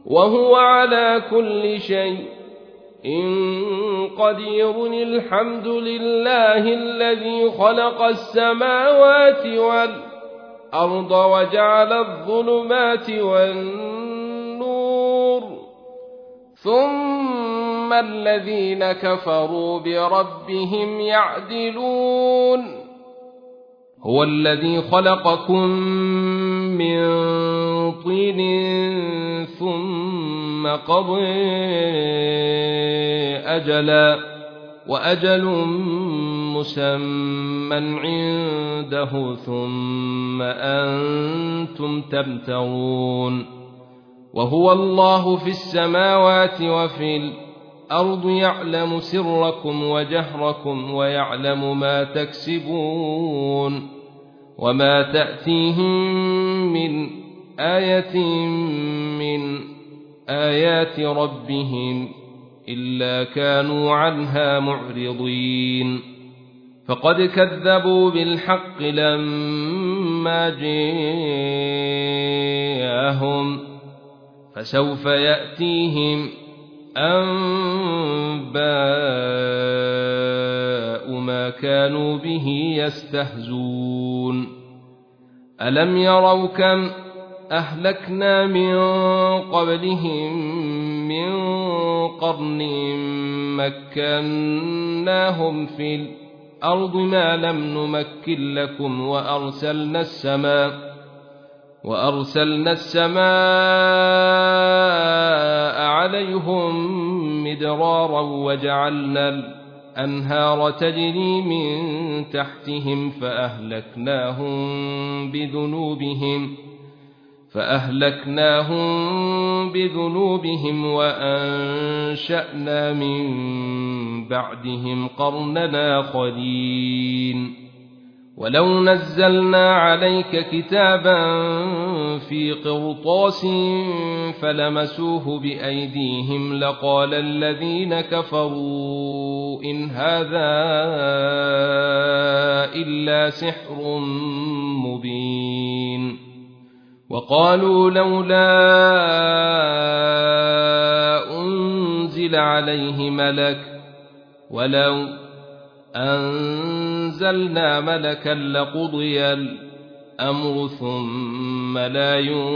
وهو على كل شيء قدير. الحمد لله الذي خلق السماوات والأرض وجعل الظلمات والنور ثم الذين كفروا بربهم يعدلون. هو الذي خلقكم من طين ثم قضى أجلا وأجل مسمى عنده ثم أنتم تمترون. وهو الله في السماوات وفي الأرض يعلم سركم وجهركم ويعلم ما تكسبون. وما تأتيهم من آية من آيات ربهم إلا كانوا عنها معرضين. فقد كذبوا بالحق لما جاءهم فسوف يأتيهم أنباء ما كانوا به يستهزون. ألم يروا كم أهلكنا من قبلهم من قرن مكناهم في الأرض ما لم نمكن لكم وأرسلنا السماء عليهم مدرارا وجعلنا الأنهار تجري من تحتهم فأهلكناهم بذنوبهم وأنشأنا من بعدهم قرنا آخرين. ولو نزلنا عليك كتابا في قرطاس فلمسوه بأيديهم لقال الذين كفروا إن هذا إلا سحر مبين. وقالوا لولا أنزل عليه ملك ولو أنزلنا ملكا لقضي الأمر ثم لا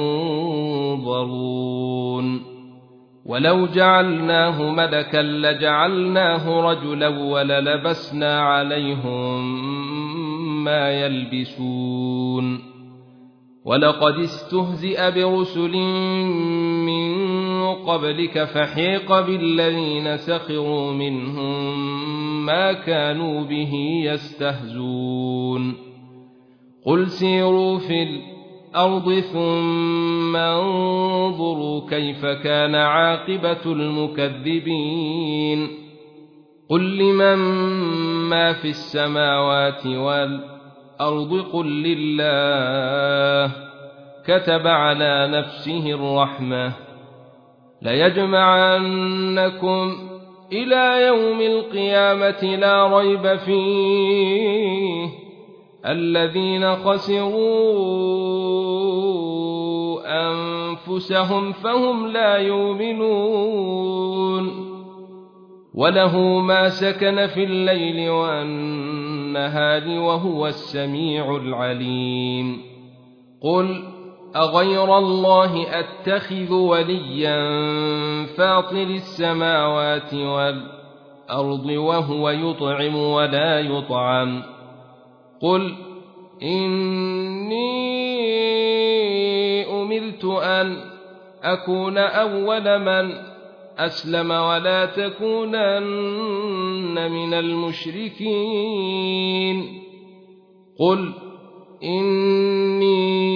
ينظرون. ولو جعلناه ملكا لجعلناه رجلا وللبسنا عليهم ما يلبسون. ولقد استهزئ برسل من قبلك فحيق بالذين سخروا منهم ما كانوا به يستهزون. قل سيروا في الأرض ثم انظروا كيف كان عاقبة المكذبين. قل لمن ما في السماوات والأرض قل لله كتب على نفسه الرحمة ليجمعنكم إلى يوم القيامة لا ريب فيه الذين خسروا أنفسهم فهم لا يؤمنون. وله ما سكن في الليل والنهار وهو السميع العليم. قل أغير الله أتخذ وليا فاطر السماوات والأرض وهو يطعم ولا يطعم. قل إني أمرت أن أكون أول من أسلم ولا تكونن من المشركين. قل إني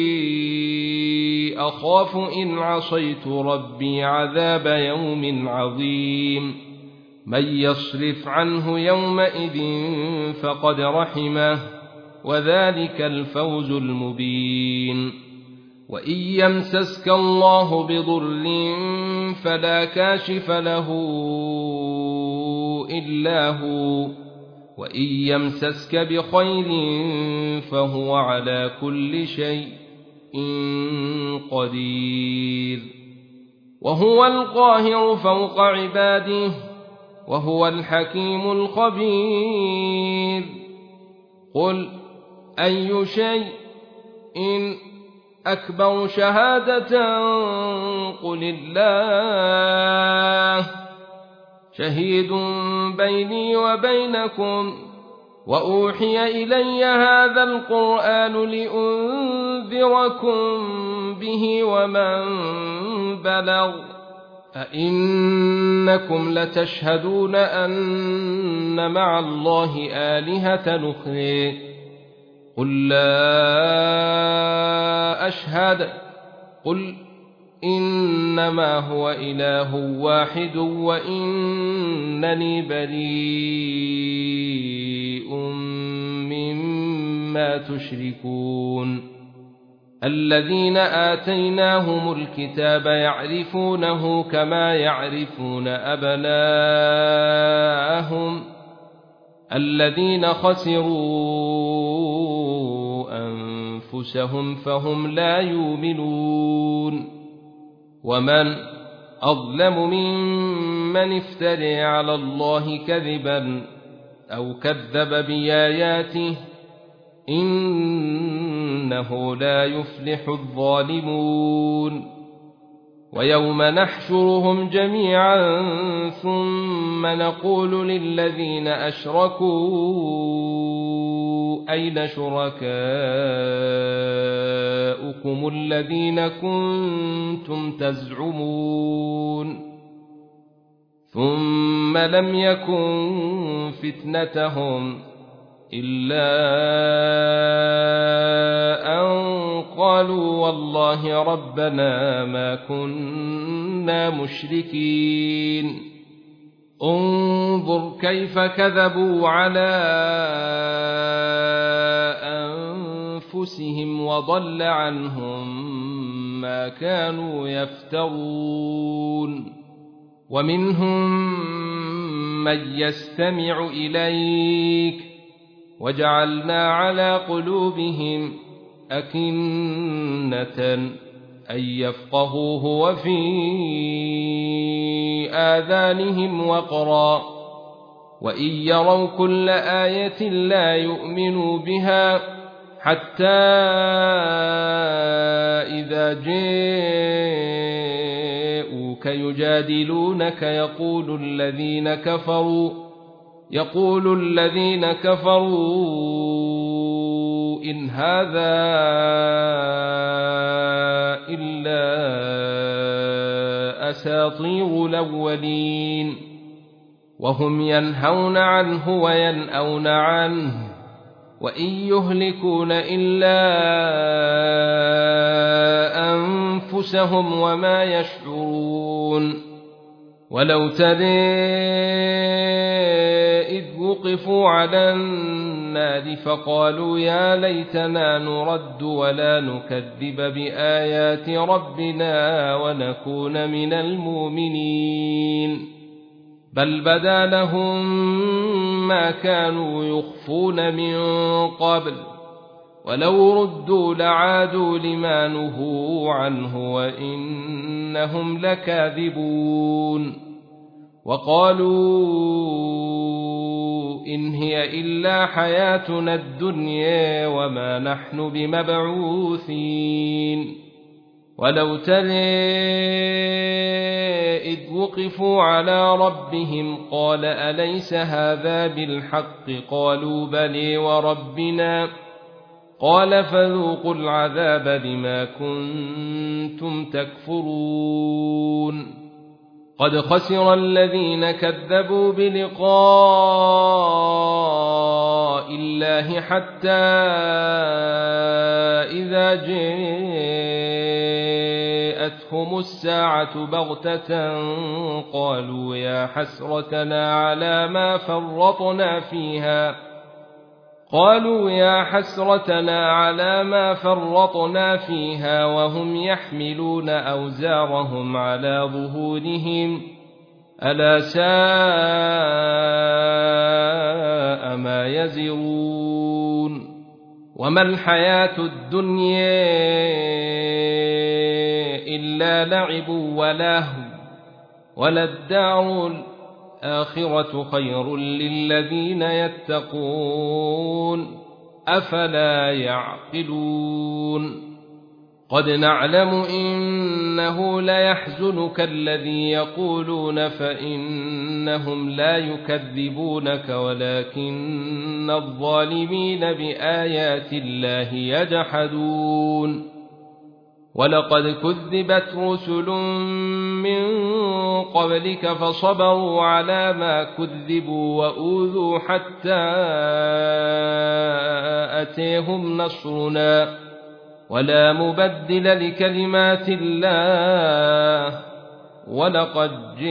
أخاف إن عصيت ربي عذاب يوم عظيم. من يصرف عنه يومئذ فقد رحمه وذلك الفوز المبين. وإن يمسسك الله بضر فلا كاشف له إلا هو وإن يمسسك بخير فهو على كل شيء قدير. وهو القاهر فوق عباده وهو الحكيم الخبير. قل أي شيء أكبر شهادة قل الله شهيد بيني وبينكم وأوحي إلي هذا القرآن لأنذركم به ومن بلغ أئنكم لتشهدون أن مع الله آلهة أخرى قل لا أشهد قل إنما هو إله واحد وإنني بريء مما تشركون. الذين آتيناهم الكتاب يعرفونه كما يعرفون أبناءهم الذين خسروا أنفسهم فهم لا يؤمنون. ومن أظلم ممن افترى على الله كذبا أو كذب بآياته إنه لا يفلح الظالمون. ويوم نحشرهم جميعا ثم نقول للذين أشركوا أين شركاؤكم الذين كنتم تزعمون ثم لم يكن فتنتهم إلا أن قالوا والله ربنا ما كنا مشركين. انظر كيف كذبوا على أنفسهم وضل عنهم ما كانوا يفترون. ومنهم من يستمع إليك وجعلنا على قلوبهم أكنة أن يفقهوه وفي آذانهم وقرا وإن يروا كل آية لا يؤمنوا بها حتى إذا جاءوك يجادلونك يقول الذين كفروا إن هذا إلا أساطير الأولين وهم ينهون عنه وينأون عنه وإن يهلكون إلا أنفسهم وما يشعرون. ولو ترى إذ وقفوا على النار فقالوا يا ليتنا نرد ولا نكذب بآيات ربنا ونكون من المؤمنين بل بدا لهم ما كانوا يخفون من قبل ولو ردوا لعادوا لما نهوا عنه وإنهم لكاذبون. وقالوا إن هي إلا حياتنا الدنيا وما نحن بمبعوثين. ولو ترى إذ وقفوا على ربهم قال أليس هذا بالحق قالوا بلى وربنا قال فذوقوا العذاب بما كنتم تكفرون. قد خسر الذين كذبوا بلقاء الله حتى إذا جاءتهم الساعة بغتة قالوا يا حسرتنا على ما فرطنا فيها وهم يحملون أوزارهم على ظهورهم ألا ساء ما يزرون. وما الحياة الدنيا إلا لعب ولهو وللدار الآخرة خير للذين يتقون أفلا يعقلون قد نعلم إنه ليحزنك الذي يقولون فإنهم لا يكذبونك ولكن الظالمين بآيات الله يجحدون ولقد كذبت رسل من قبلك فصبروا على ما كذبوا وأوذوا حتى أتيهم نصرنا ولا مبدل لكلمات الله ولقد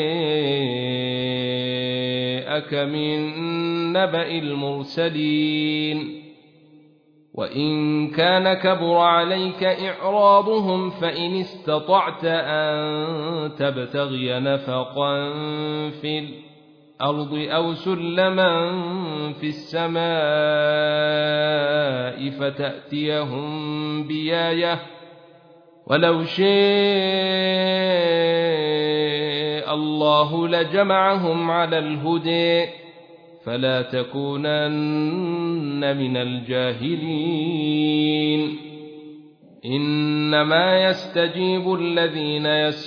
جاءك من نبأ المرسلين وإن كان كبر عليك إعراضهم فإن استطعت أن تبتغي نفقا في الأرض أو سلما في السماء فتأتيهم بآية ولو شاء الله لجمعهم على الهدى فلا تكونن من الجاهلين إنما يستجيب الذين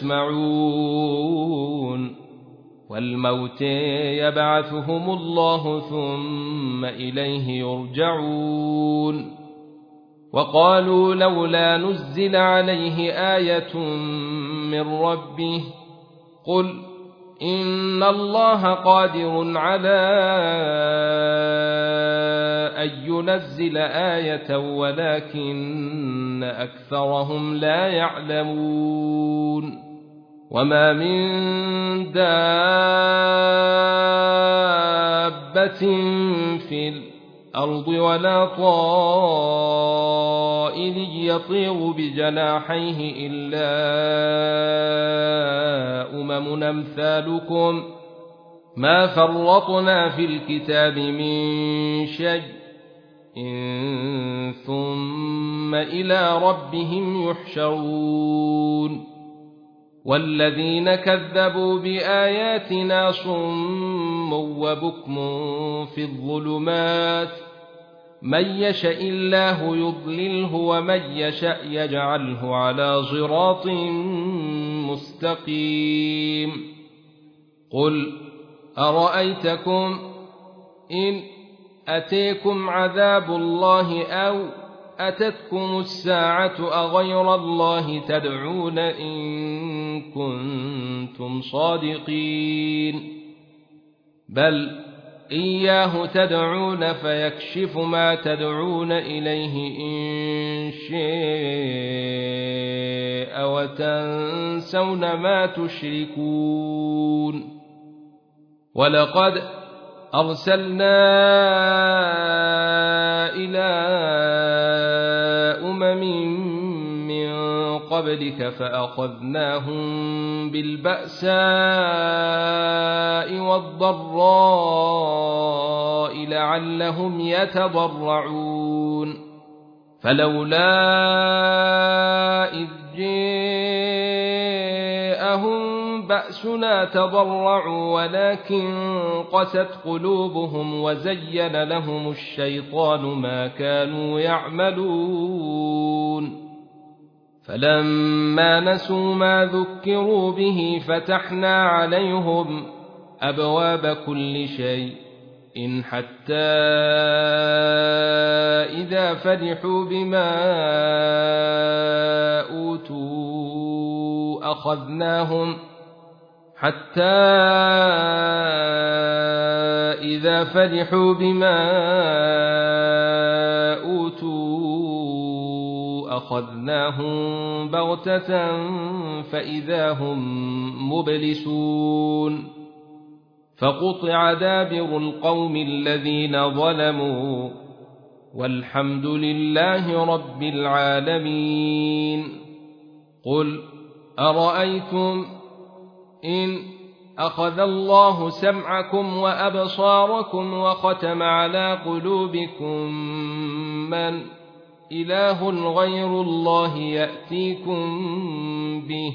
يسمعون والموتى يبعثهم الله ثم إليه يرجعون وقالوا لولا نزل عليه آية من ربه قل إن الله قادر على أن ينزل آية ولكن أكثرهم لا يعلمون وما من دابة في الأرض ولا طائر يطير بجناحيه إلا أمم أمثالكم ما فرطنا في الكتاب من شيء ثم إلى ربهم يحشرون والذين كذبوا بآياتنا صم وبكم في الظلمات من يشاء الله يضلله ومن يشاء يجعله على صراط مستقيم قل أرأيتكم إن أتيكم عذاب الله أو أتتكم الساعة أغير الله تدعون إن كنتم صادقين بل إياه تدعون فيكشف ما تدعون إليه إن شاء وتنسون ما تشركون ولقد أرسلنا إلى من قبلك فأخذناهم بالبأساء والضراء لعلهم يتضرعون فلولا إذ جاءهم بأسنا تضرعوا ولكن قست قلوبهم وزين لهم الشيطان ما كانوا يعملون فلما نسوا ما ذكروا به فتحنا عليهم أبواب كل شيء إن حتى إذا فرحوا بما أوتوا أخذناهم بغتة فإذا هم مبلسون فقطع دابر القوم الذين ظلموا والحمد لله رب العالمين قل أرأيتم إن أخذ الله سمعكم وأبصاركم وختم على قلوبكم من إله غير الله يأتيكم به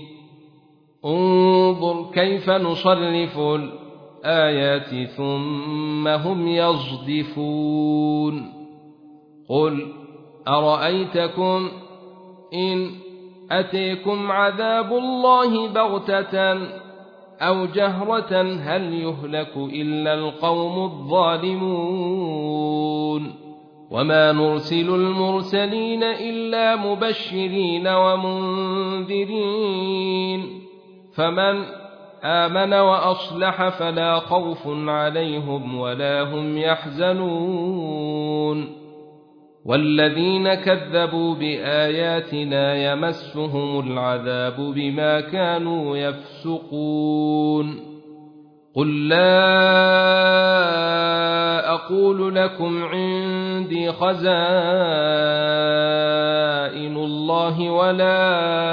انظر كيف نصرف الآيات ثم هم يصدفون قل أرأيتكم إن أتيكم عذاب الله بغتة أو جهرة هل يهلك إلا القوم الظالمون وما نرسل المرسلين إلا مبشرين ومنذرين فمن آمن وأصلح فلا خوف عليهم ولا هم يحزنون والذين كذبوا بآياتنا يمسهم العذاب بما كانوا يفسقون قل لا أقول لكم عندي خزائن الله ولا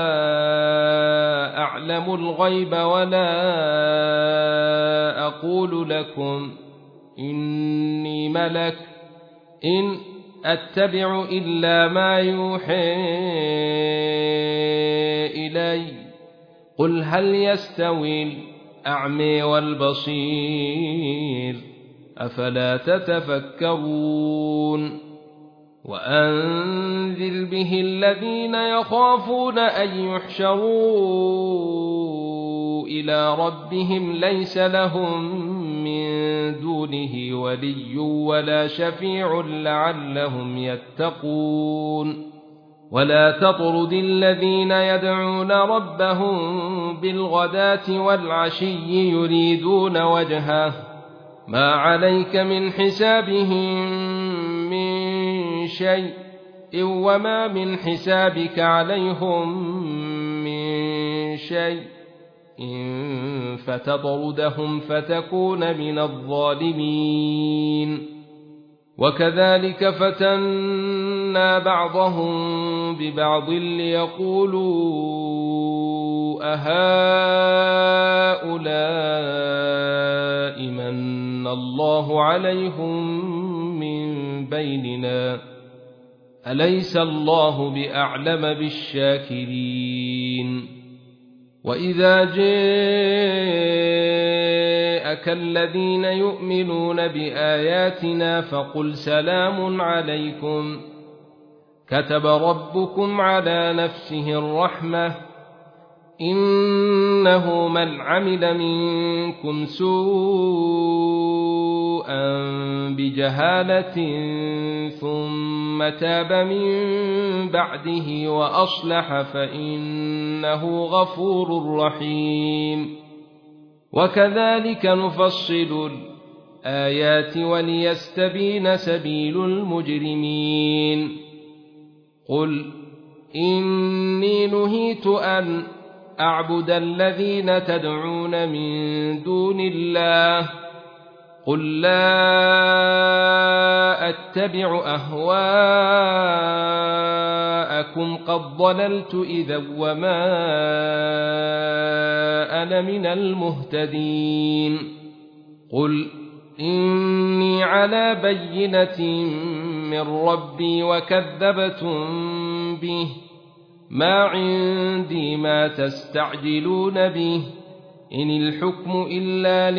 أعلم الغيب ولا أقول لكم إني ملك إن أتبع إلا ما يوحى إلي قل هل يستوي الأعمى والبصير أفلا تتفكرون وأنذر به الذين يخافون أن يحشروا إلى ربهم ليس لهم من دونه ولي ولا شفيع لعلهم يتقون ولا تطرد الذين يدعون ربهم بالغداة والعشي يريدون وجهه ما عليك من حسابهم من شيء وما من حسابك عليهم من شيء إن فتطردهم فتكون من الظالمين وكذلك فتنا بعضهم ببعض ليقولوا أهؤلاء من الله عليهم من بيننا أليس الله بأعلم بالشاكرين وإذا جاءك الذين يؤمنون بآياتنا فقل سلام عليكم كتب ربكم على نفسه الرحمة إنه من عمل منكم سوءا بجهالة ثم تاب من بعده وأصلح فإنه غفور رحيم وكذلك نفصل الآيات وليستبين سبيل المجرمين قل إني نهيت أن أعبد الذين تدعون من دون الله قل لا أتبع أهواءكم قد ضللت إذا وما أنا من المهتدين قل إني على بينة من ربي وكذبتم به ما عندي ما تستعجلون به إن الحكم إلا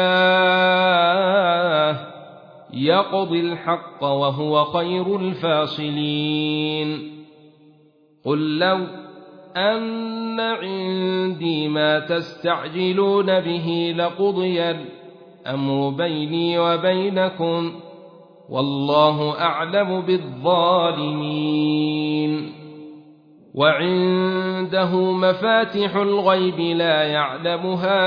لله يقضي الحق وهو خير الفاصلين قل لو أن عندي ما تستعجلون به لقضي الأمر بيني وبينكم والله أعلم بالظالمين وعنده مفاتح الغيب لا يعلمها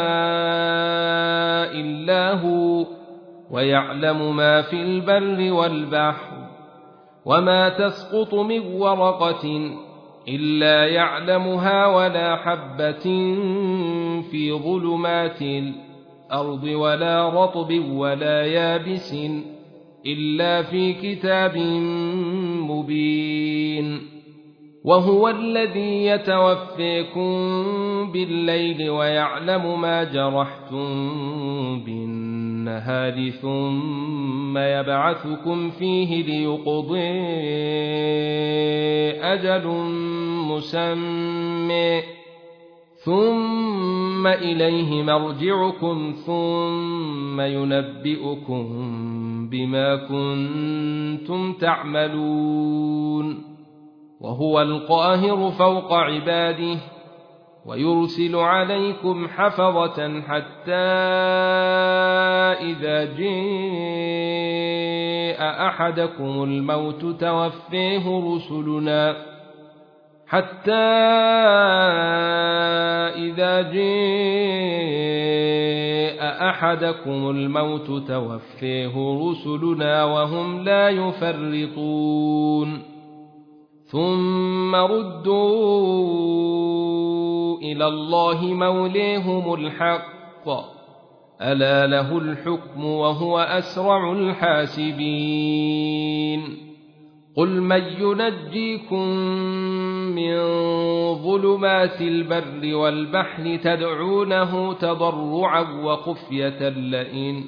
إلا هو ويعلم ما في البر والبحر وما تسقط من ورقة إلا يعلمها ولا حبة في ظلمات الأرض ولا رطب ولا يابس إلا في كتاب مبين وهو الذي يتوفيكم بالليل ويعلم ما جرحتم بالنهار النهار ثم يبعثكم فيه ليقضي أجل مسمى ثم إليه مرجعكم ثم ينبئكم بما كنتم تعملون وهو القاهر فوق عباده ويرسل عليكم حفظة حتى إذا جاء أحدكم الموت توفيه رسلنا وهم لا يفرطون ثم ردوا إلى الله موليهم الحق ألا له الحكم وهو أسرع الحاسبين قل من ينجيكم من ظلمات البر والبحر تدعونه تضرعا وخفية لئن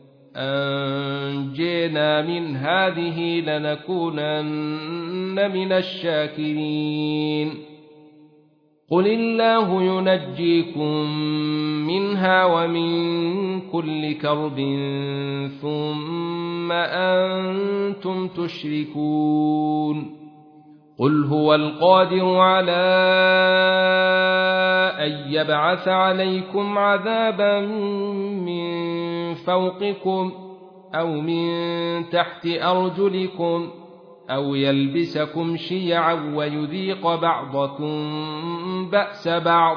أنجينا من هذه لنكونن من الشاكرين قل الله ينجيكم منها ومن كل كرب ثم أنتم تشركون قل هو القادر على أن يبعث عليكم عذابا من فوقكم أو من تحت أرجلكم أو يلبسكم شيعا ويذيق بعضكم بأس بعض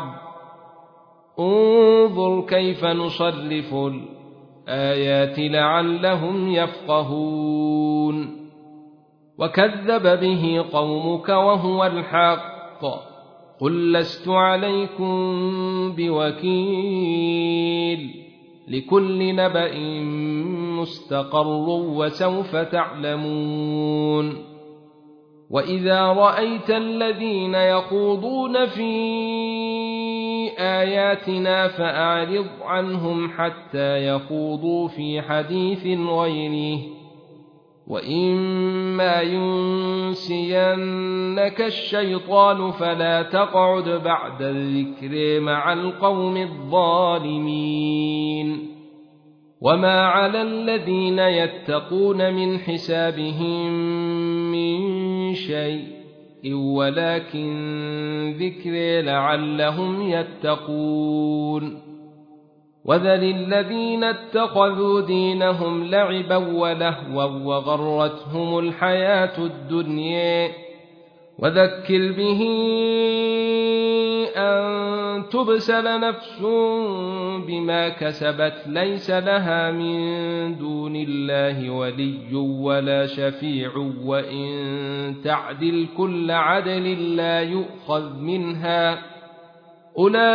انظر كيف نصرف الآيات لعلهم يفقهون وكذب به قومك وهو الحق قل لست عليكم بوكيل لكل نبأ مستقر وسوف تعلمون وإذا رأيت الذين يخوضون في آياتنا فأعرض عنهم حتى يخوضوا في حديث غيره وإما ينسينك الشيطان فلا تقعد بعد الذكر مع القوم الظالمين وما على الذين يتقون من حسابهم من شيء ولكن ذكر لعلهم يتقون وذل الذين اتخذوا دينهم لعبا ولهوا وغرتهم الحياة الدنيا وذكر به أن تبسل نفس بما كسبت ليس لها من دون الله ولي ولا شفيع وإن تعدل كل عدل لا يؤخذ منها أولئك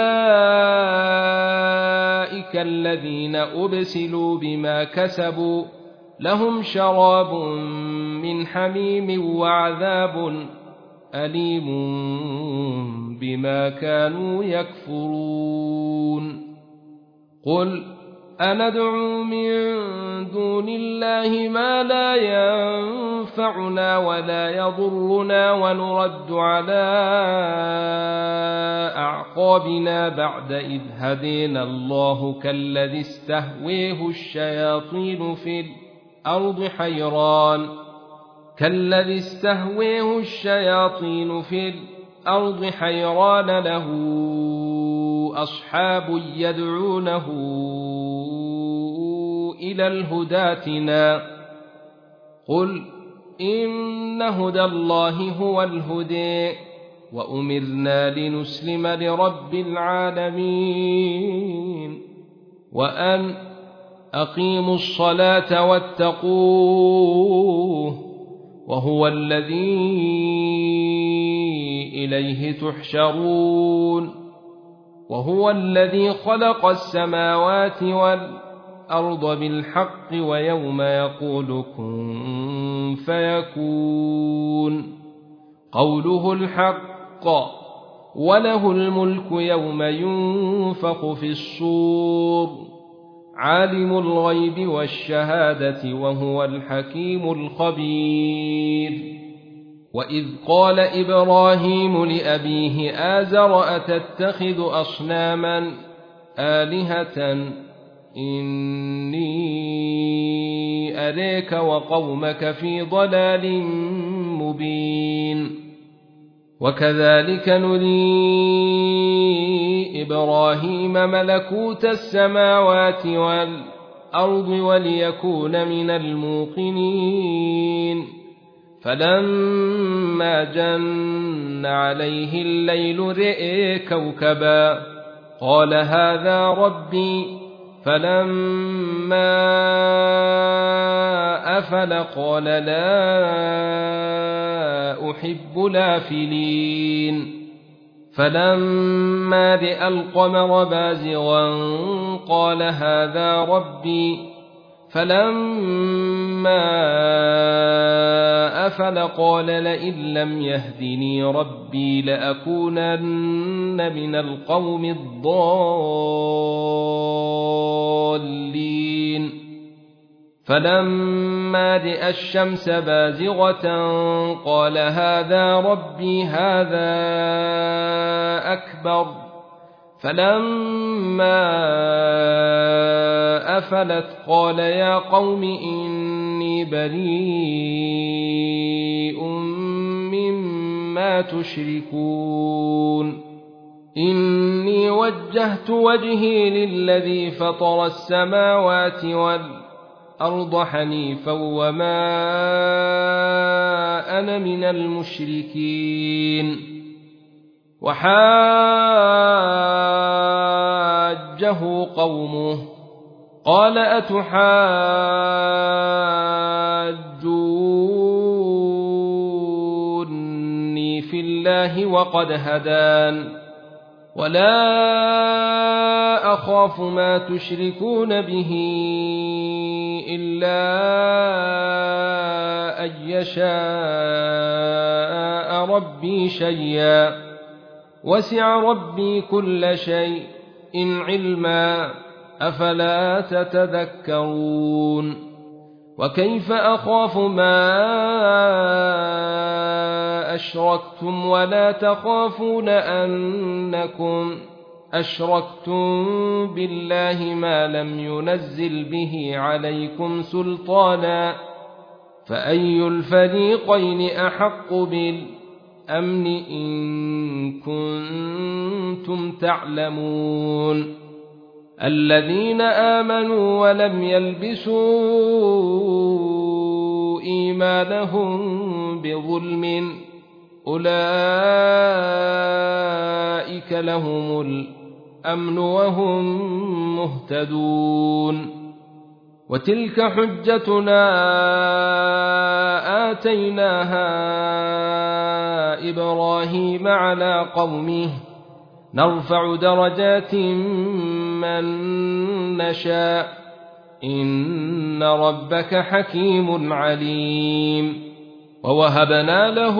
الذين أبسلوا بما كسبوا لهم شراب من حميم وعذاب أليم بما كانوا يكفرون قل أندعو من دون الله ما لا ينفعنا ولا يضرنا ونرد على أعقابنا بعد إذ هدينا الله كالذي استهويه الشياطين في الأرض حيران له أصحاب يدعونه إلى الهدى ائتنا قل إن هدى الله هو الهدى وأمرنا لنسلم لرب العالمين وأن أقيموا الصلاة واتقوه وهو الذي إليه تحشرون وهو الذي خلق السماوات والأرض بالحق ويوم يقول كن فيكون قوله الحق وله الملك يوم ينفخ في الصور عالم الغيب والشهادة وهو الحكيم الخبير. وإذ قال إبراهيم لأبيه آزر أتتخذ أصناما آلهة إني أريك وقومك في ضلال مبين. وكذلك نري إبراهيم ملكوت السماوات والأرض وليكون من الموقنين. فلما جن عليه الليل رئي كوكبا قال هذا ربي. فلما أفل قال لا أحب الآفلين. فلما رأى القمر بازغا قال هذا ربي. فلما أفل قال لئن لم يهدني ربي لأكونن من القوم الضالين. فلما رأى الشمس بازغة قال هذا ربي هذا أكبر. فلما أفلت قال يا قوم إني بريء مما تشركون. إني وجهت وجهي للذي فطر السماوات والأرض حنيفا وما أنا من المشركين. وحاجه قومه قال أتحاجوني في الله وقد هدان ولا أخاف ما تشركون به إلا أن يشاء ربي شيئا وسع ربي كل شيء علما أفلا تتذكرون. وكيف أخاف ما أشركتم ولا تخافون أنكم أشركتم بالله ما لم ينزل به عليكم سلطانا فأي الفريقين أحق بالأمن إن كنتم تعلمون. الذين آمنوا ولم يلبسوا إيمانهم بظلم أولئك لهم الأمن وهم مهتدون. وتلك حجتنا آتيناها إبراهيم على قومه نرفع درجات من نشاء إن ربك حكيم عليم. ووهبنا له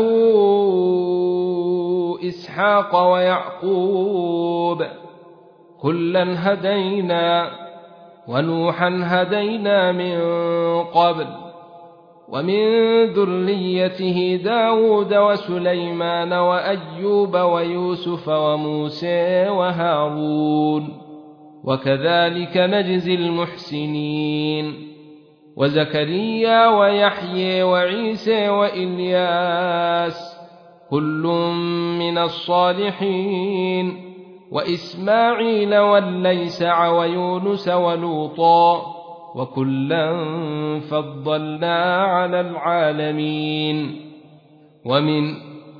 إسحاق ويعقوب كلا هدينا ونوحا هدينا من قبل ومن ذريته داود وسليمان وأيوب ويوسف وموسى وهارون وكذلك نجزي المحسنين. وزكريا ويحيى وعيسى وإلياس كل من الصالحين وإسماعيل والليسع ويونس ولوطا وكلا فضلنا على العالمين. ومن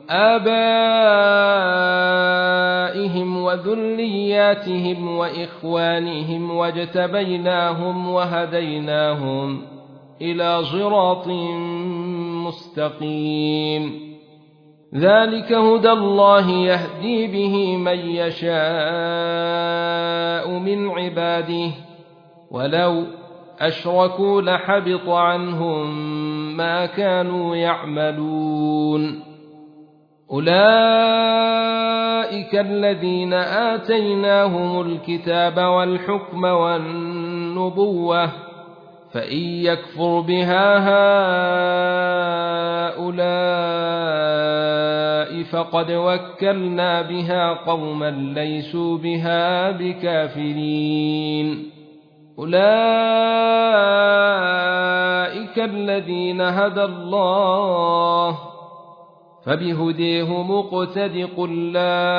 آبائهم وذرياتهم وإخوانهم واجتبيناهم وهديناهم إلى صراط مستقيم. ذلك هدى الله يهدي به من يشاء من عباده ولو أشركوا لحبط عنهم ما كانوا يعملون. أولئك أولئك الذين آتيناهم الكتاب والحكم والنبوة فإن يكفر بها هؤلاء فقد وكلنا بها قوما ليسوا بها بكافرين أولئك الذين هدى الله فبهديه مقتد قل لا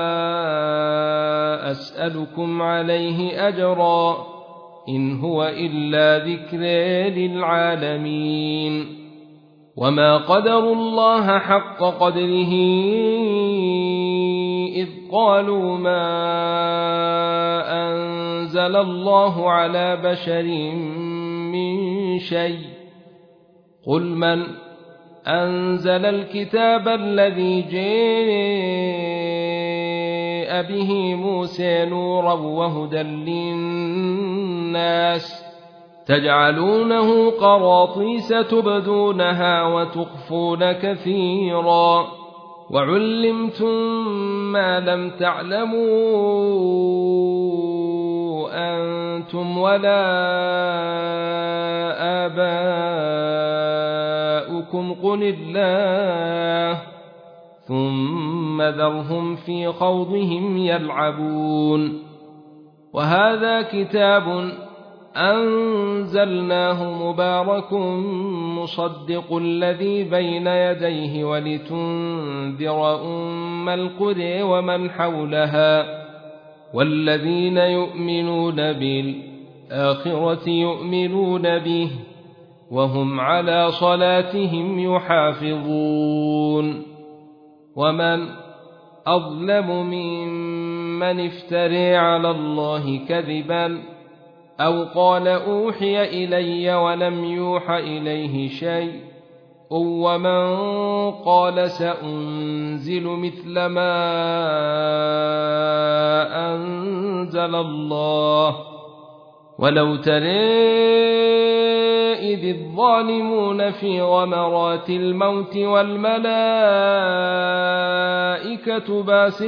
أسألكم عليه أجرا إن هو إلا ذكر للعالمين وما قدروا الله حق قدره إذ قالوا ما أنزل الله على بشر من شيء قل من أنزل الكتاب الذي جاء به موسى نورا وهدى للناس تجعلونه قراطيس تبدونها وتخفون كثيرا وعلمتم ما لم تعلموا أنتم ولا آباؤكم قل الله ثم ذرهم في خوضهم يلعبون وهذا كتاب أنزلناه مبارك مصدق الذي بين يديه ولتنذر أم القرى ومن حولها والذين يؤمنون بالآخرة يؤمنون به وهم على صلاتهم يحافظون ومن أظلم ممن افترى على الله كذبا أو قال أوحي إلي ولم يوح إليه شيء ومن قال سأنزل مثل ما أنزل الله ولو ترى إذ الظالمون في غمرات الموت والملائكة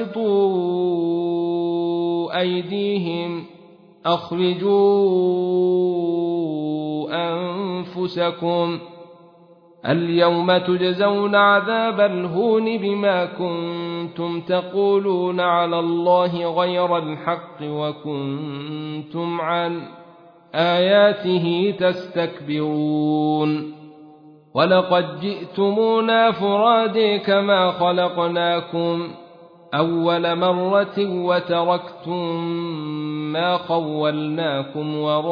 باسطوا أيديهم أخرجوا أنفسكم اليوم تجزون عذاب الهون بما كنتم تقولون على الله غير الحق وكنتم عن آياته تستكبرون ولقد جئتمونا فرادى كما خلقناكم أول مرة وتركتم ما خولناكم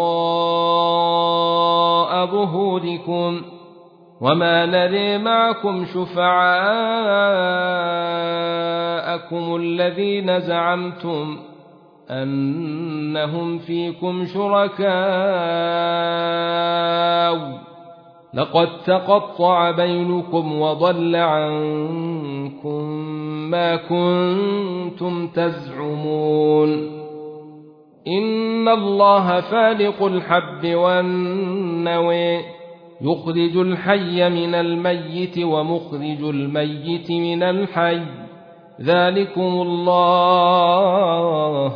وراء ظهوركم وما نري معكم شفعاءكم الذين زعمتم أنهم فيكم شركاء لقد تقطع بينكم وضل عنكم ما كنتم تزعمون إن الله فالق الحب والنوى يخرج الحي من الميت ومخرج الميت من الحي ذلكم الله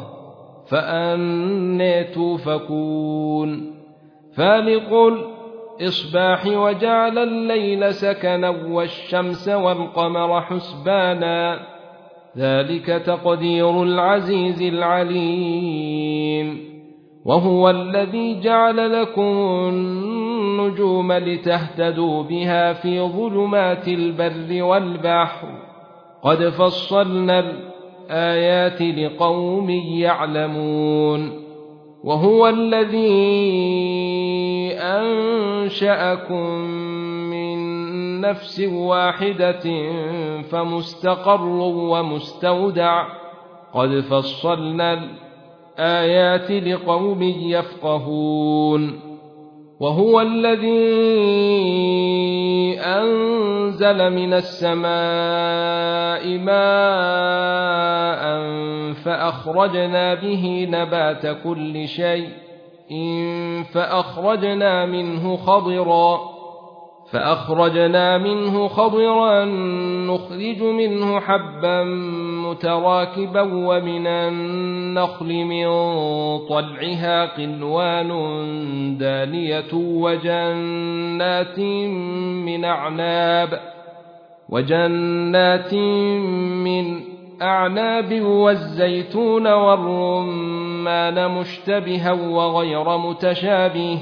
فأنى توفكون فالق الإصباح وجعل الليل سكنا والشمس والقمر حسبانا ذلك تقدير العزيز العليم وهو الذي جعل لكم النجوم لتهتدوا بها في ظلمات البر والبحر قد فصلنا الآيات لقوم يعلمون وهو الذي أنشأكم من نفس واحدة فمستقر ومستودع قد فصلنا الآيات لقوم يفقهون وهو الذي أنزل من السماء ماء فأخرجنا به نبات كل شيء فأخرجنا منه خضرا نخرج منه حبا متراكبا ومن النخل من طلعها قنوان دانية وجنات من أعناب والزيتون والرمان مشتبها وغير متشابه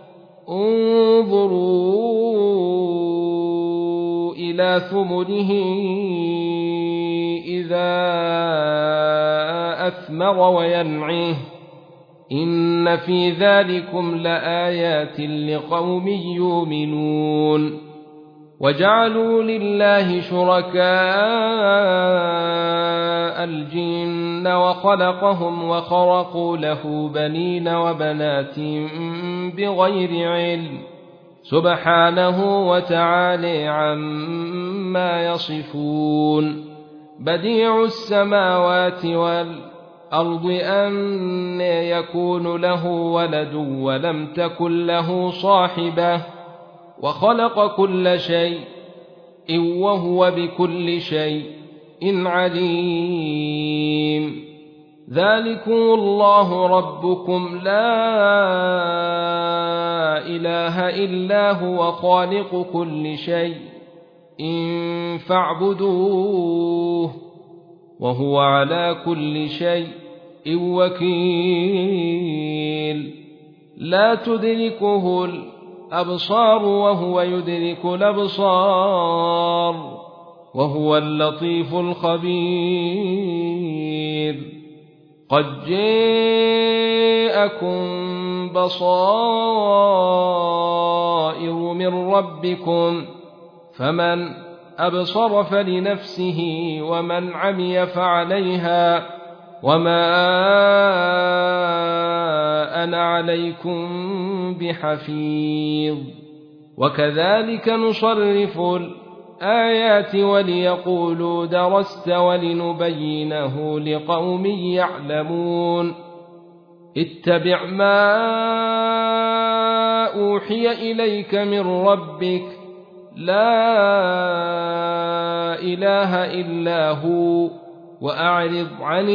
انظروا إلى ثمره إذا أثمر وينعه إن في ذلكم لآيات لقوم يؤمنون وجعلوا لله شركاء الجن وخلقهم وخرقوا له بنين وبنات بغير علم سبحانه وتعالى عما يصفون بديع السماوات والأرض أن يكون له ولد ولم تكن له صاحبة وخلق كل شيء وهو بكل شيء عليم ذلكم الله ربكم لا إله إلا هو خالق كل شيء فاعبدوه وهو على كل شيء وكيل لا تدركه الأبصار وهو يدرك الأبصار وهو اللطيف الخبير قد جاءكم بصائر من ربكم فمن أبصر فلنفسه ومن عمي فعليها وما أنا عليكم بحفيظ وكذلك نصرف الآيات وليقولوا درست ولنبينه لقوم يعلمون اتبع ما أوحي إليك من ربك لا إله إلا هو وأعرض عن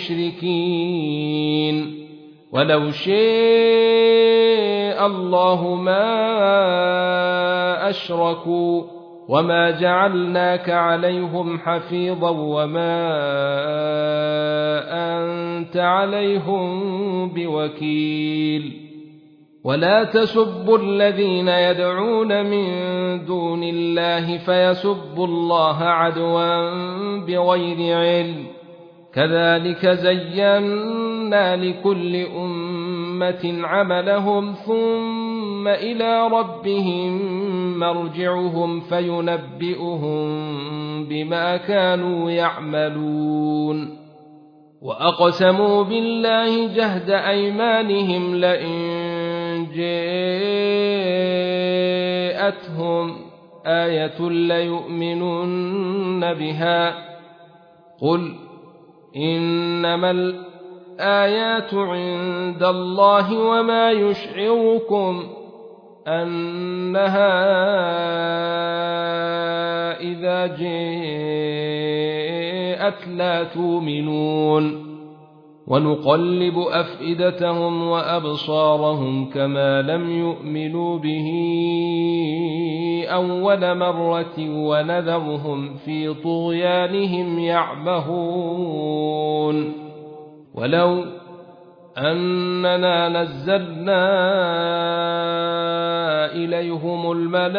المشركين ولو شاء الله ما أشركوا وما جعلناك عليهم حفيظا وما أنت عليهم بوكيل ولا تسبوا الذين يدعون من دون الله فيسبوا الله عدوا بغير علم كذلك زينا لكل أمة عملهم ثم إلى ربهم مرجعهم فينبئهم بما كانوا يعملون وأقسموا بالله جهد أيمانهم لئن جاءتهم آية ليؤمنن بها قل إنما الآيات عند الله وما يشعركم أنها إذا جاءت لا تؤمنون ونقلب أفئدتهم وأبصارهم كما لم يؤمنوا به أول مرة ونذرهم في طغيانهم يعمهون ولو أننا نزلنا إليهم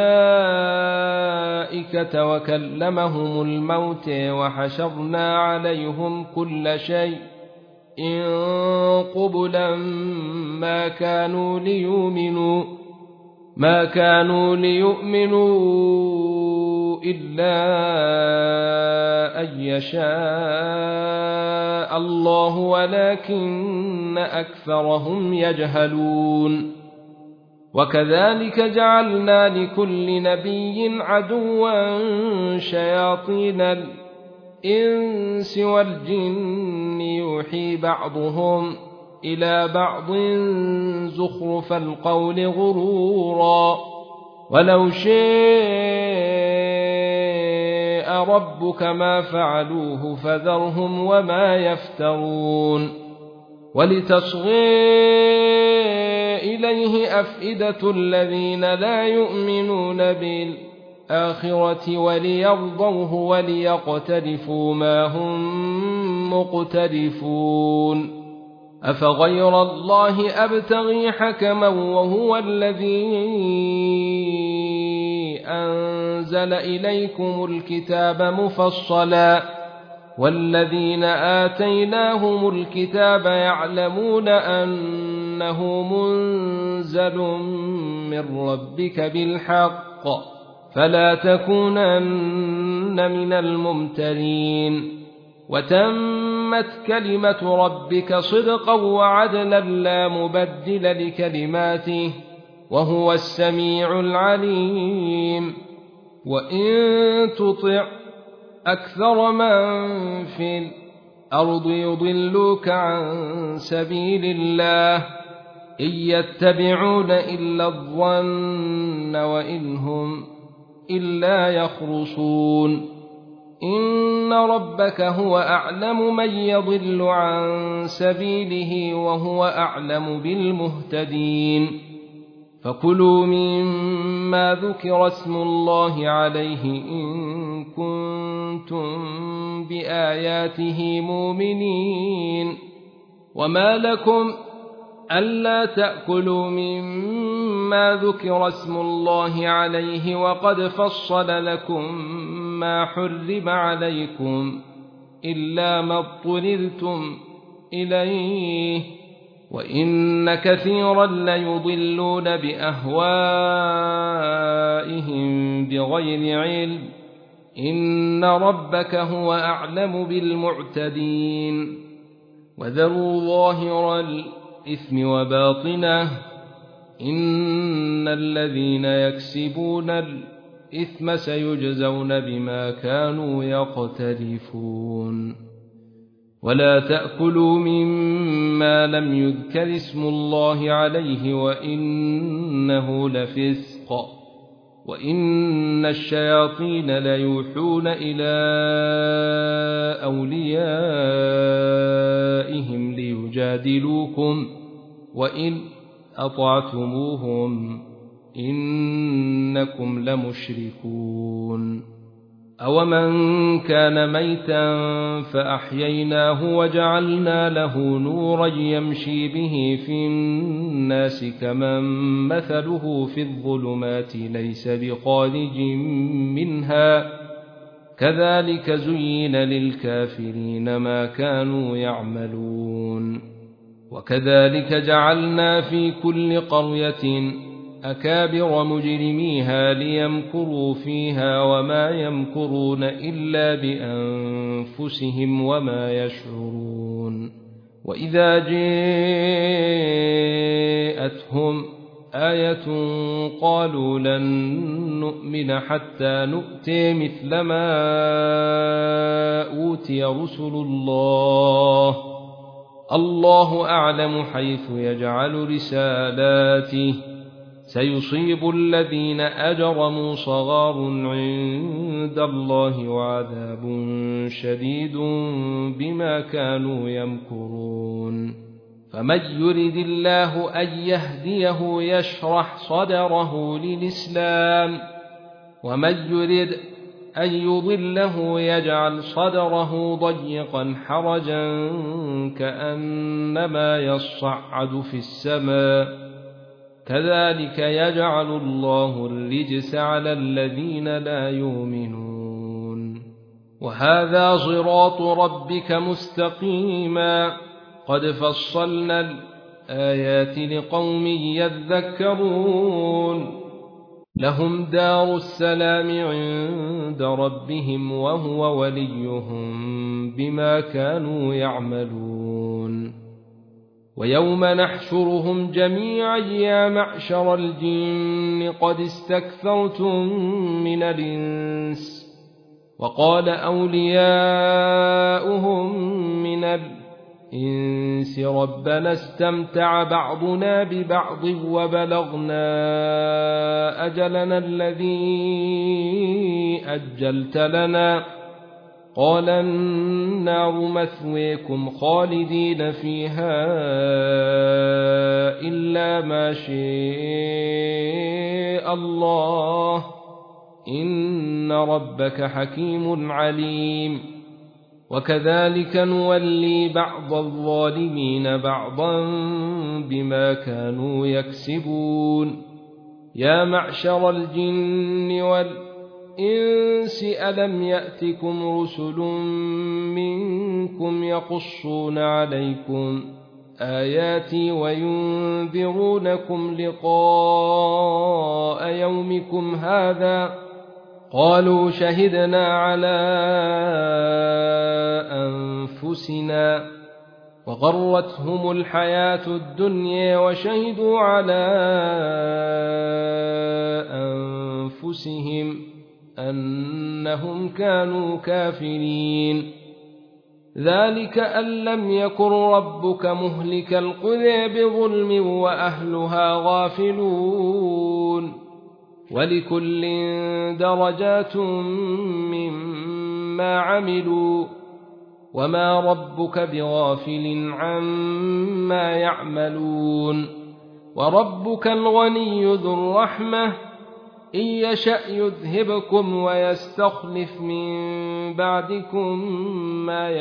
الملائكة وكلمهم الموت وحشرنا عليهم كل شيء قبلا ما كانوا ليؤمنوا إلا أن يشاء الله ولكن أكثرهم يجهلون وكذلك جعلنا لكل نبي عدوا شياطين الإنس والجن يوحي بعضهم إلى بعض زخرف القول غرورا ولو شاء ربك ما فعلوه فذرهم وما يفترون ولتصغي إليه أفئدة الذين لا يؤمنون بالآخرة وليرضوه وليقترفوا ما هم مقترفون أفغير الله أبتغي حكما وهو الذي أنزل إليكم الكتاب مفصلا والذين آتيناهم الكتاب يعلمون أنه منزل من ربك بالحق فلا تكونن من الممترين وتمت كلمة ربك صدقا وعدلا لا مبدل لكلماته وهو السميع العليم وإن تطع أكثر من في الأرض يضلوك عن سبيل الله إن يتبعون إلا الظن وإن هم إلا يخرصون إن ربك هو أعلم من يضل عن سبيله وهو أعلم بالمهتدين فكلوا مما ذكر اسم الله عليه إن كنتم بآياته مؤمنين وما لكم ألا تأكلوا مما ذكر اسم الله عليه وقد فصل لكم ما حرم عليكم إلا ما اضطررتم إليه وإن كثيرا ليضلون بأهوائهم بغير علم إن ربك هو أعلم بالمعتدين وذروا ظاهر الإثم وباطنه إن الذين يكسبون الإثم سيجزون بما كانوا يقترفون ولا تأكلوا مما لم يذكر اسم الله عليه وإنه لفسق وإن الشياطين ليوحون إلى أوليائهم ليجادلوكم وإن أطعتموهم إنكم لمشركون أومن كان ميتا فأحييناه وجعلنا له نورا يمشي به في الناس كمن مثله في الظلمات ليس بخارج منها كذلك زين للكافرين ما كانوا يعملون وكذلك جعلنا في كل قرية أكابر مجرميها ليمكروا فيها وما يمكرون إلا بأنفسهم وما يشعرون وإذا جاءتهم آية قالوا لن نؤمن حتى نؤتي مثل ما أوتي رسل الله أعلم حيث يجعل رسالاته سيصيب الذين أجرموا صغار عند الله وعذاب شديد بما كانوا يمكرون فمن يرد الله أن يهديه يشرح صدره للإسلام ومن يرد أن يضله يجعل صدره ضيقا حرجا كأنما يصعد في السماء كذلك يجعل الله الرجس على الذين لا يؤمنون وهذا صراط ربك مستقيما قد فصلنا الآيات لقوم يذكرون لهم دار السلام عند ربهم وهو وليهم بما كانوا يعملون ويوم نحشرهم جميعا يا معشر الجن قد استكثرتم من الإنس وقال أولياؤهم من إنس ربنا استمتع بعضنا ببعض وبلغنا أجلنا الذي أجلت لنا قال النار مثويكم خالدين فيها إلا ما شاء الله إن ربك حكيم عليم وكذلك نولي بعض الظالمين بعضا بما كانوا يكسبون يا معشر الجن والإنس ألم يأتكم رسل منكم يقصون عليكم آياتي وينذرونكم لقاء يومكم هذا قالوا شهدنا على أنفسنا وغرتهم الحياة الدنيا وشهدوا على أنفسهم أنهم كانوا كافرين ذلك أن لم يكن ربك مهلك القرى بظلم وأهلها غافلون ولكل درجات مما عملوا وما ربك بغافل عما يعملون وربك الغني ذو الرحمة إن يشأ يذهبكم ويستخلف من بعدكم ما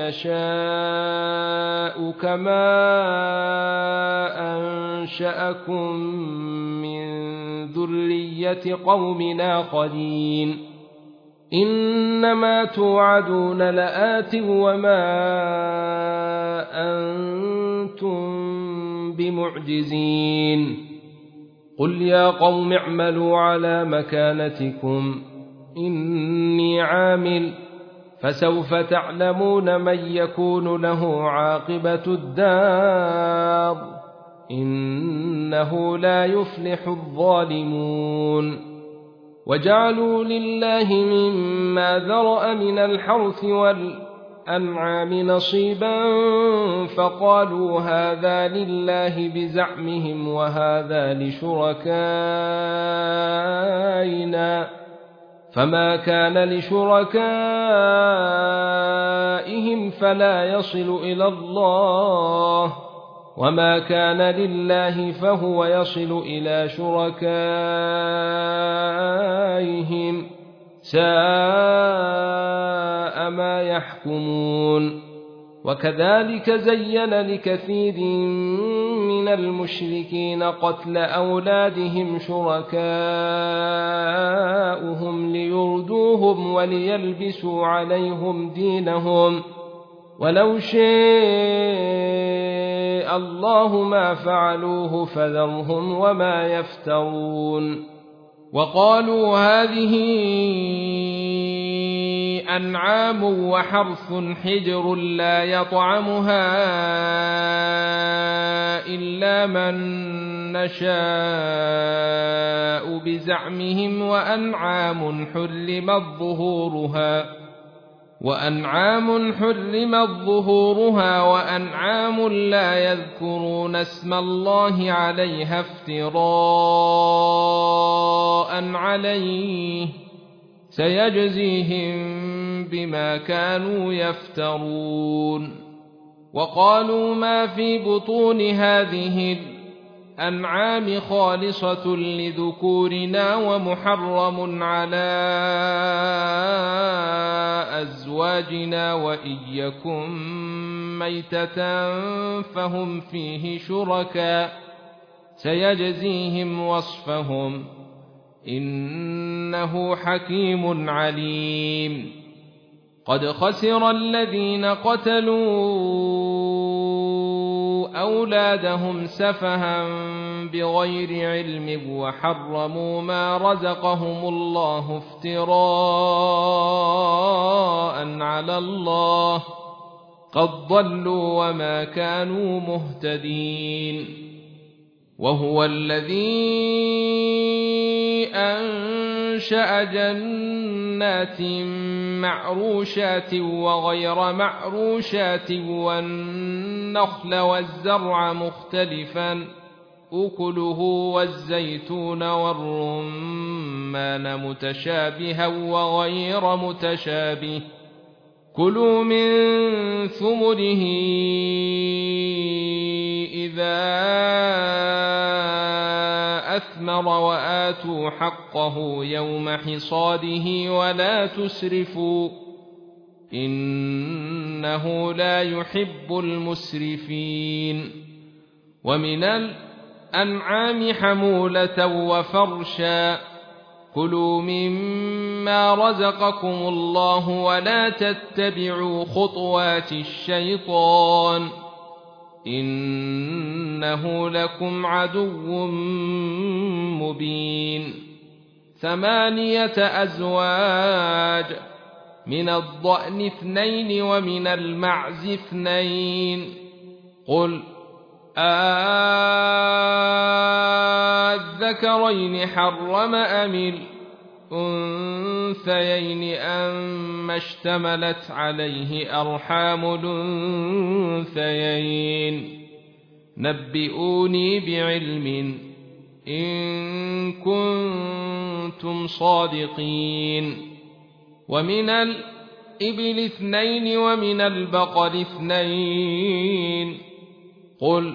يشاء كما أنشأكم من ذرية قوم آخرين إنما توعدون لآت وما أنتم بمعجزين قل يا قوم اعملوا على مكانتكم إني عامل فسوف تعلمون من يكون له عاقبة الدار إنه لا يفلح الظالمون وجعلوا لله مما ذرأ من الحرث والأنعام نصيبا فقالوا هذا لله بزعمهم وهذا لشركائنا فما كان لشركائهم فلا يصل إلى الله وما كان لله فهو يصل إلى شركائهم ساء ما يحكمون وكذلك زين لكثير من المشركين قتل أولادهم شركاؤهم ليردوهم وليلبسوا عليهم دينهم ولو شاء الله ما فعلوه فذرهم وما يفترون وقالوا هذه أنعام وحرث حجر لا يطعمها إلا من نشاء بزعمهم وأنعام حرمت ظهورها وأنعام لا يذكرون اسم الله عليها افتراء عليه سيجزيهم بما كانوا يفترون وقالوا ما في بطون هذه الأنعام خالصة لذكورنا ومحرم على أزواجنا وإن يكن ميتة فهم فيه شركاء سيجزيهم وصفهم إنه حكيم عليم قد خسر الذين قتلوا أولادهم سفها بغير علم وحرموا ما رزقهم الله افتراء على الله قد ضلوا وما كانوا مهتدين وهو الذي أنشأ وأنشأ جنات معروشات وغير معروشات والنخل والزرع مختلفا أكله والزيتون والرمان متشابها وغير متشابه كلوا من ثمره إذا أثمر وآتوا حقه يوم حصاده ولا تسرفوا إنه لا يحب المسرفين ومن الأنعام حمولة وفرشا كلوا مما رزقكم الله ولا تتبعوا خطوات الشيطان إنه لكم عدو مبين 8 أزواج من الضأن 2 ومن المعز 2 قل الذكرين حرم أم الأنثيين أما اشتملت عليه أرحام الأنثيين نبئوني بعلم إن كنتم صادقين ومن الإبل 2 ومن البقر 2 قل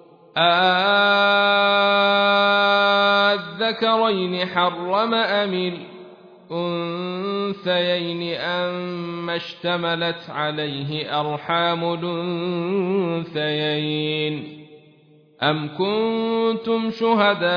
الذكرين حرم أم الأنثيين أما اشتملت عليه أرحام الأنثيين أم كنتم شهداء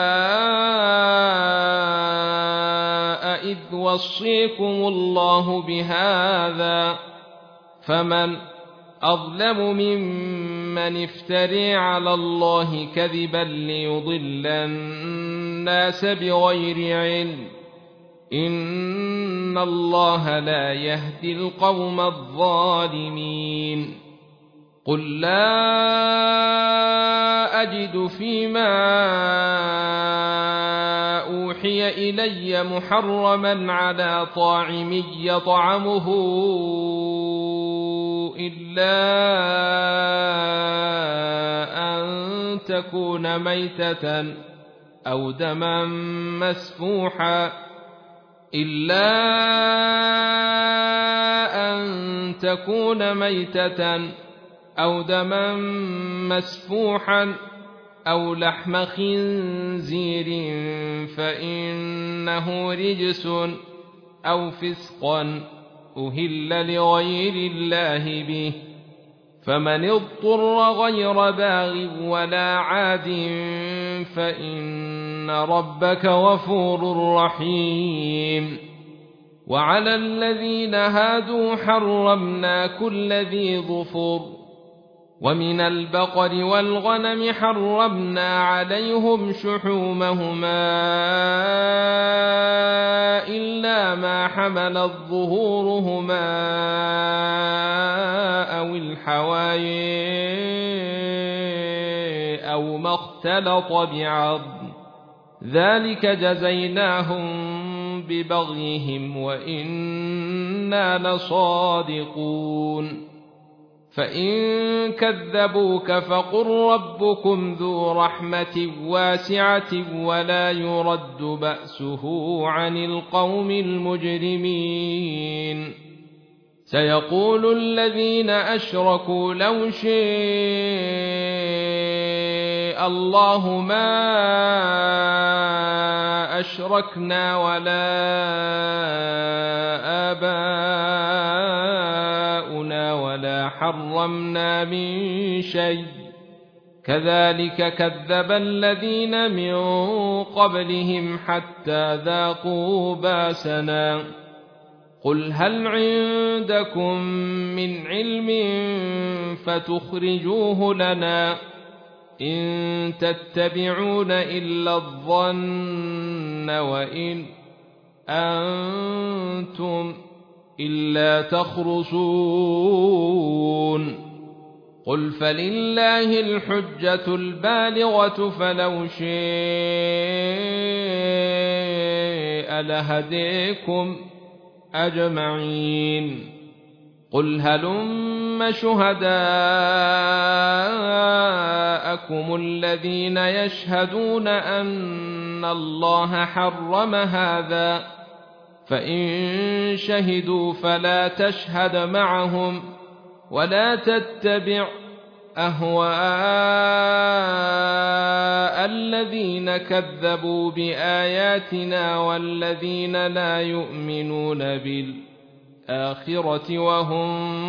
إذ وصيكم الله بهذا فمن أظلم ممن افتري على الله كذبا ليضل الناس بغير علم إن الله لا يهدي القوم الظالمين قل لا أجد فيما أوحي إلي محرما على طاعم يطعمه إلا أن تكون ميتة أو دما مسفوحا أو لحم خنزير فإنه رجس أو فسقا أهل لغير الله به فمن اضطر غير باغ ولا عاد فإن ربك غفور رحيم وعلى الذين هادوا حرمنا كل ذي ظفر ومن البقر والغنم حرمنا عليهم شحومهما إلا ما حملت ظهورهما أو الحوايا أو ما اختلط بعظم ذلك جزيناهم ببغيهم وإنا لصادقون فإن كذبوك فقل ربكم ذو رحمة واسعة ولا يرد بأسه عن القوم المجرمين سيقول الذين أشركوا لو شاء الله ما أشركنا ولا آباؤنا ولا حرمنا من شيء كذلك كذب الذين من قبلهم حتى ذاقوا باسنا قل هل عندكم من علم فتخرجوه لنا إن تتبعون إلا الظن وإن أنتم إلا تخرصون قل فلله الحجة البالغة فلو شاء لهديكم أجمعين قل هلم شهداءكم الذين يشهدون أن الله حرم هذا فإن شهدوا فلا تشهد معهم ولا تتبع أهواء الذين كذبوا بآياتنا والذين لا يؤمنون بالآخرة وهم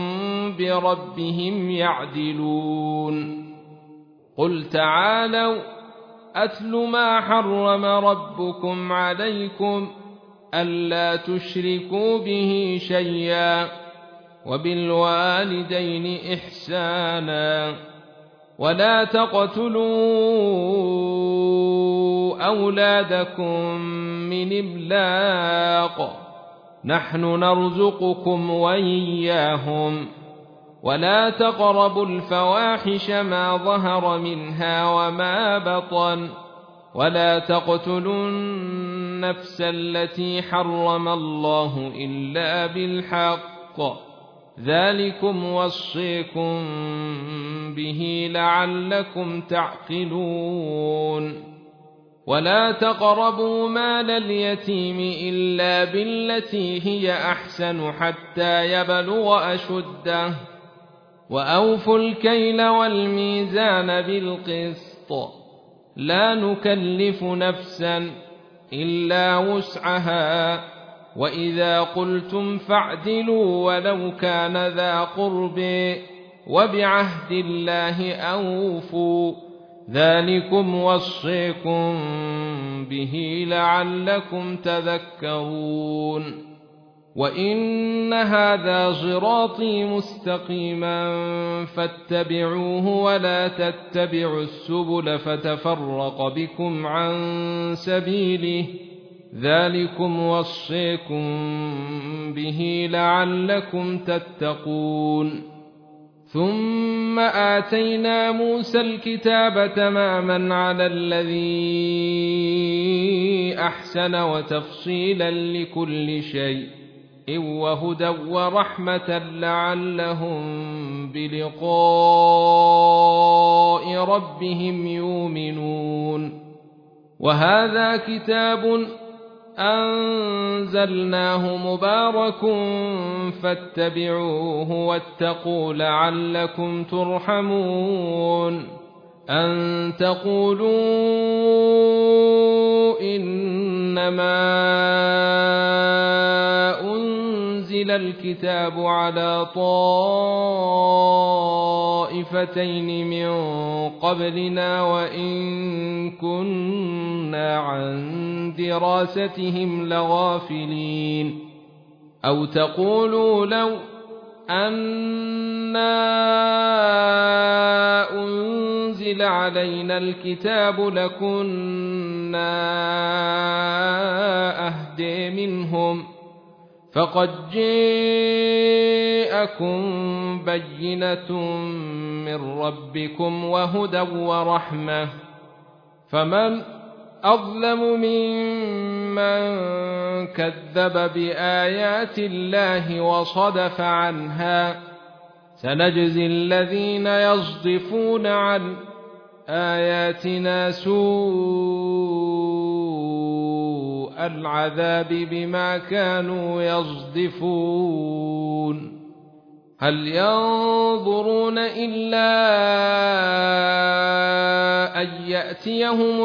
بربهم يعدلون قل تعالوا أتل ما حرم ربكم عليكم ألا تشركوا به شيئا وبالوالدين إحسانا ولا تقتلوا أولادكم من إملاق نحن نرزقكم وإياهم ولا تقربوا الفواحش ما ظهر منها وما بطن ولا تقتلوا النفس التي حرم الله إلا بالحق ذلكم وصيكم به لعلكم تعقلون ولا تقربوا مال اليتيم إلا بالتي هي أحسن حتى يبلغ أشده وأوفوا الكيل والميزان بالقسط لا نكلف نفسا إلا وسعها وإذا قلتم فاعدلوا ولو كان ذا قرب وبعهد الله أوفوا ذلكم وصيكم به لعلكم تذكرون وإن هذا صراطي مستقيما فاتبعوه ولا تتبعوا السبل فتفرق بكم عن سبيله ذلكم وصيكم به لعلكم تتقون ثم آتينا موسى الكتاب تماما على الذي أحسن وتفصيلا لكل شيء وهدى ورحمة لعلهم بلقاء ربهم يؤمنون وهذا كتاب أنزلناه مبارك فاتبعوه واتقوا لعلكم ترحمون أن تقولوا إنما أنزل الكتاب على طائفتين من قبلنا وإن كنا عن دراستهم لغافلين أو تقولوا لو أنا أنزل علينا الكتاب لكنا أهدى منهم فقد جاءكم بينة من ربكم وهدى ورحمة فمن أظلم ممن كذب بآيات الله وصدف عنها سنجزي الذين يصدفون عن آياتنا سوء العذاب بما كانوا يصدفون هل ينظرون إلا أن يأتيهم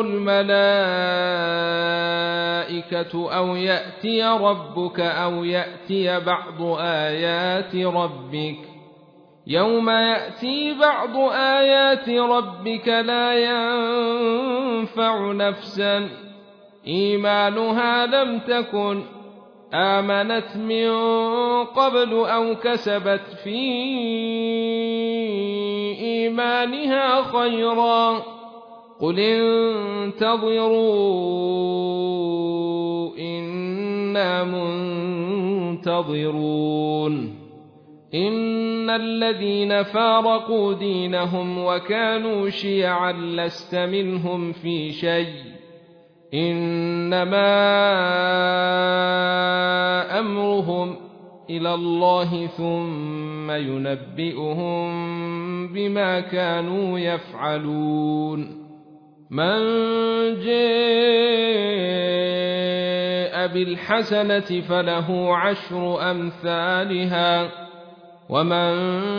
الملائكة أو يأتي ربك أو يأتي بعض آيات ربك يوم يأتي بعض آيات ربك لا ينفع نفسا إيمانها لم تكن آمنت من قبل أو كسبت في إيمانها خيرا قل انتظروا إنا منتظرون إن الذين فارقوا دينهم وكانوا شيعا لست منهم في شيء إنما أمرهم إلى الله ثم ينبئهم بما كانوا يفعلون من جاء بالحسنة فله 10 أمثالها ومن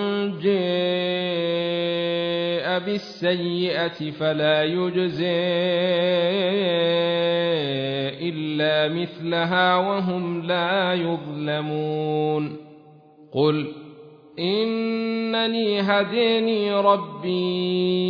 جاء بالسيئة فلا يجزى إلا مثلها وهم لا يظلمون قل إنني هداني ربي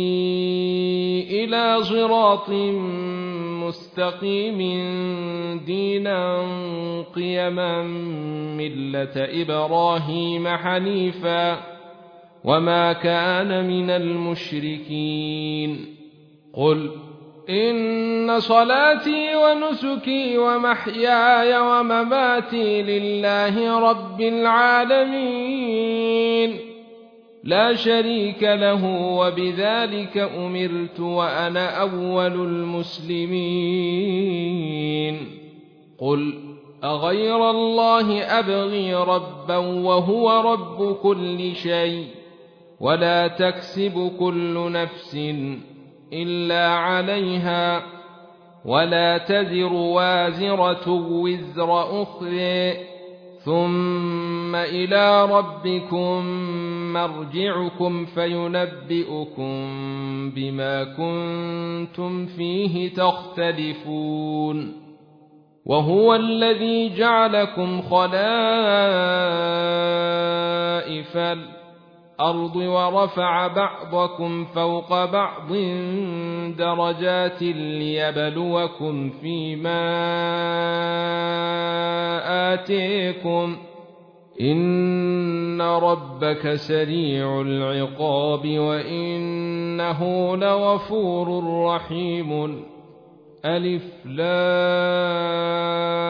إلى صراط مستقيم دينا قيما ملة إبراهيم حنيفا وما كان من المشركين قل إن صلاتي ونسكي ومحياي ومماتي لله رب العالمين لا شريك له وبذلك أمرت وأنا أول المسلمين قل أغير الله أبغي ربا وهو رب كل شيء ولا تكسب كل نفس إلا عليها ولا تزر وازرة وزر أخرى ثم إلى ربكم مرجعكم فينبئكم بما كنتم فيه تختلفون وهو الذي جعلكم خلائف الأرض ورفع بعضكم فوق بعض درجات ليبلوكم فيما آتيكم إن ربك سريع العقاب وإنه لغفور رحيم ألف لام